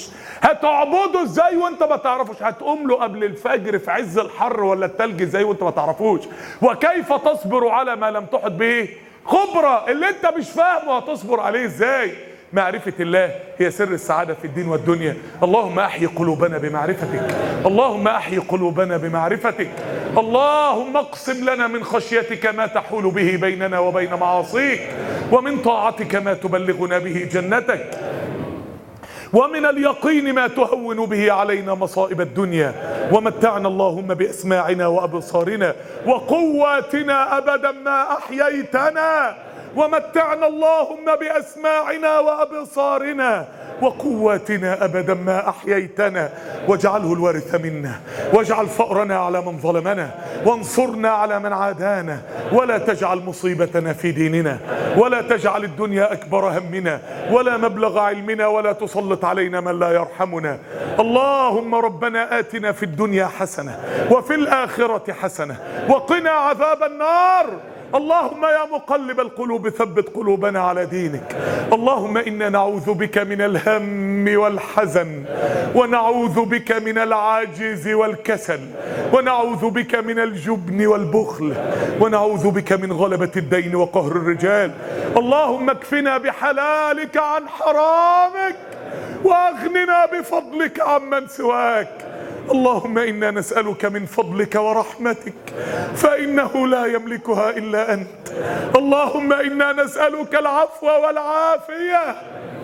هتعبده ازاي وانت ما تعرفوش؟ هتقوم له قبل الفجر في عز الحر ولا التلج ازاي وانت ما تعرفوش؟ وكيف تصبر على ما لم تحط به خبرة؟ اللي انت مش فاهمه هتصبر عليه ازاي؟ معرفة الله هي سر السعادة في الدين والدنيا. اللهم أحيي قلوبنا بمعرفتك، اللهم أحيي قلوبنا بمعرفتك. اللهم اقسم لنا من خشيتك ما تحول به بيننا وبين معاصيك، ومن طاعتك ما تبلغنا به جنتك، ومن اليقين ما تهون به علينا مصائب الدنيا. ومتعنا اللهم بأسماعنا وأبصارنا وقواتنا أبدا ما أحييتنا. ومتعنا اللهم بأسماعنا وأبصارنا وقواتنا أبدا ما أحييتنا، واجعله الوارث منا، واجعل فأرنا على من ظلمنا، وانصرنا على من عادانا، ولا تجعل مصيبتنا في ديننا، ولا تجعل الدنيا أكبر همنا ولا مبلغ علمنا، ولا تسلط علينا من لا يرحمنا. اللهم ربنا آتنا في الدنيا حسنة وفي الآخرة حسنة وقنا عذاب النار. اللهم يا مقلب القلوب ثبت قلوبنا على دينك. اللهم إنا نعوذ بك من الهم والحزن، ونعوذ بك من العجز والكسل، ونعوذ بك من الجبن والبخل، ونعوذ بك من غلبة الدين وقهر الرجال. اللهم اكفنا بحلالك عن حرامك، واغننا بفضلك عمن سواك. اللهم إنا نسألك من فضلك ورحمتك، فإنه لا يملكها إلا أنت. اللهم إنا نسألك العفو والعافية.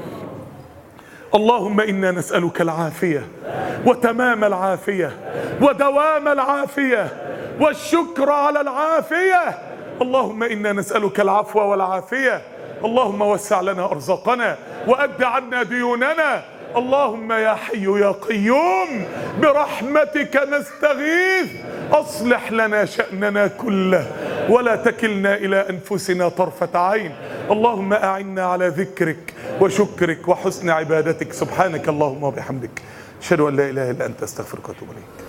اللهم إنا نسألك العافية وتمام العافية ودوام العافية والشكر على العافية. اللهم إنا نسألك العفو والعافية. اللهم وسع لنا أرزاقنا وأد عنا ديوننا. اللهم يا حي يا قيوم برحمتك نستغيث، أصلح لنا شأننا كله ولا تكلنا إلى أنفسنا طرفة عين. اللهم أعنا على ذكرك وشكرك وحسن عبادتك. سبحانك اللهم وبحمدك، أشهد أن لا إله إلا أنت، أستغفرك وأتوب إليك.